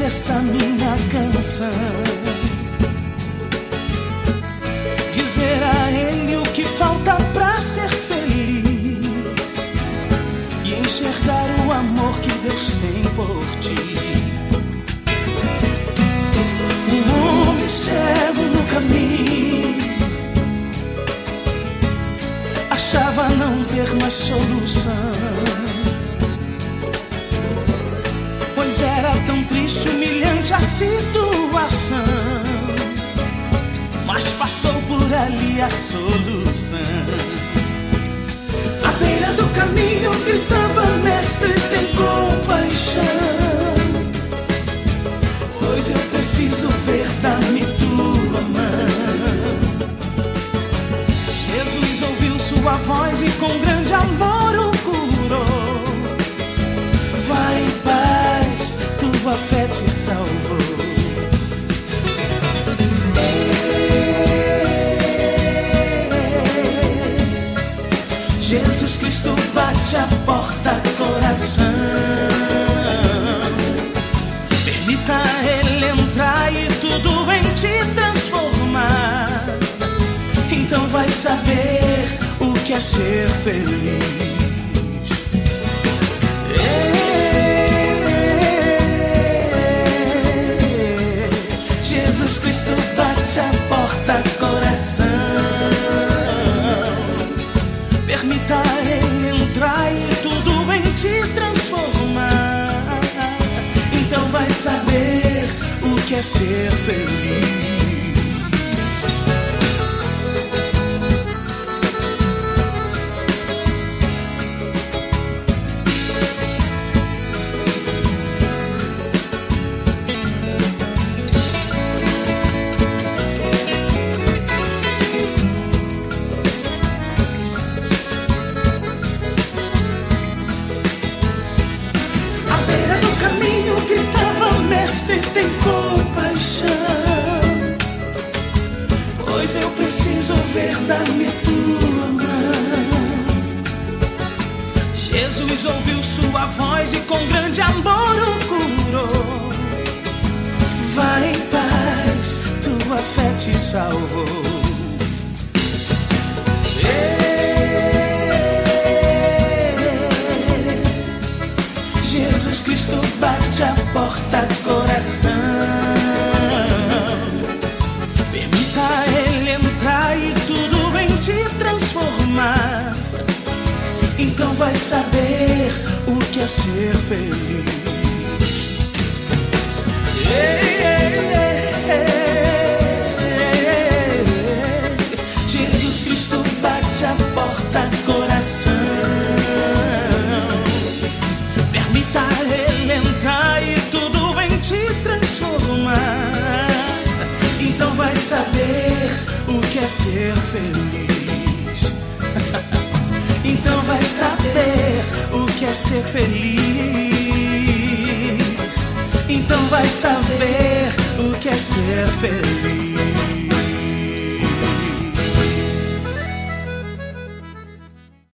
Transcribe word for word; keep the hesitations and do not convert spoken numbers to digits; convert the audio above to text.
essa minha canção, dizer a Ele o que falta pra ser feliz e enxergar o amor que Deus tem por ti. Um homem cego no caminho achava não ter mais solução, pois era tão triste, humilhante a situação, mas passou por ali a solução. À beira do caminho gritava: mestre, tem compaixão, pois eu preciso ver, dá-me tua mão. Jesus ouviu sua voz e com grande amor o curou. Vai em paz, tua fé te salvou. Jesus Cristo bate a porta, coração. Permita Ele entrar e tudo em ti transformar. Então vai saber o que é ser feliz. Jesus Cristo bate a porta, coração. Permita Ele entrar e tudo em ti transformar. Então vai saber o que é ser feliz. Tem compaixão, pois eu preciso ver, dá-me tua mão. Jesus ouviu sua voz e com grande amor o curou. Vai em paz, tua fé te salvou. Jesus Cristo bate a porta, coração. Permita Ele entrar e tudo em ti transformar. Então vai saber o que é ser feliz. Ei, ei, ei, ei. Jesus Cristo bate a porta, coração. Então vai saber o que é ser feliz. Então vai saber o que é ser feliz. Então vai saber o que é ser feliz.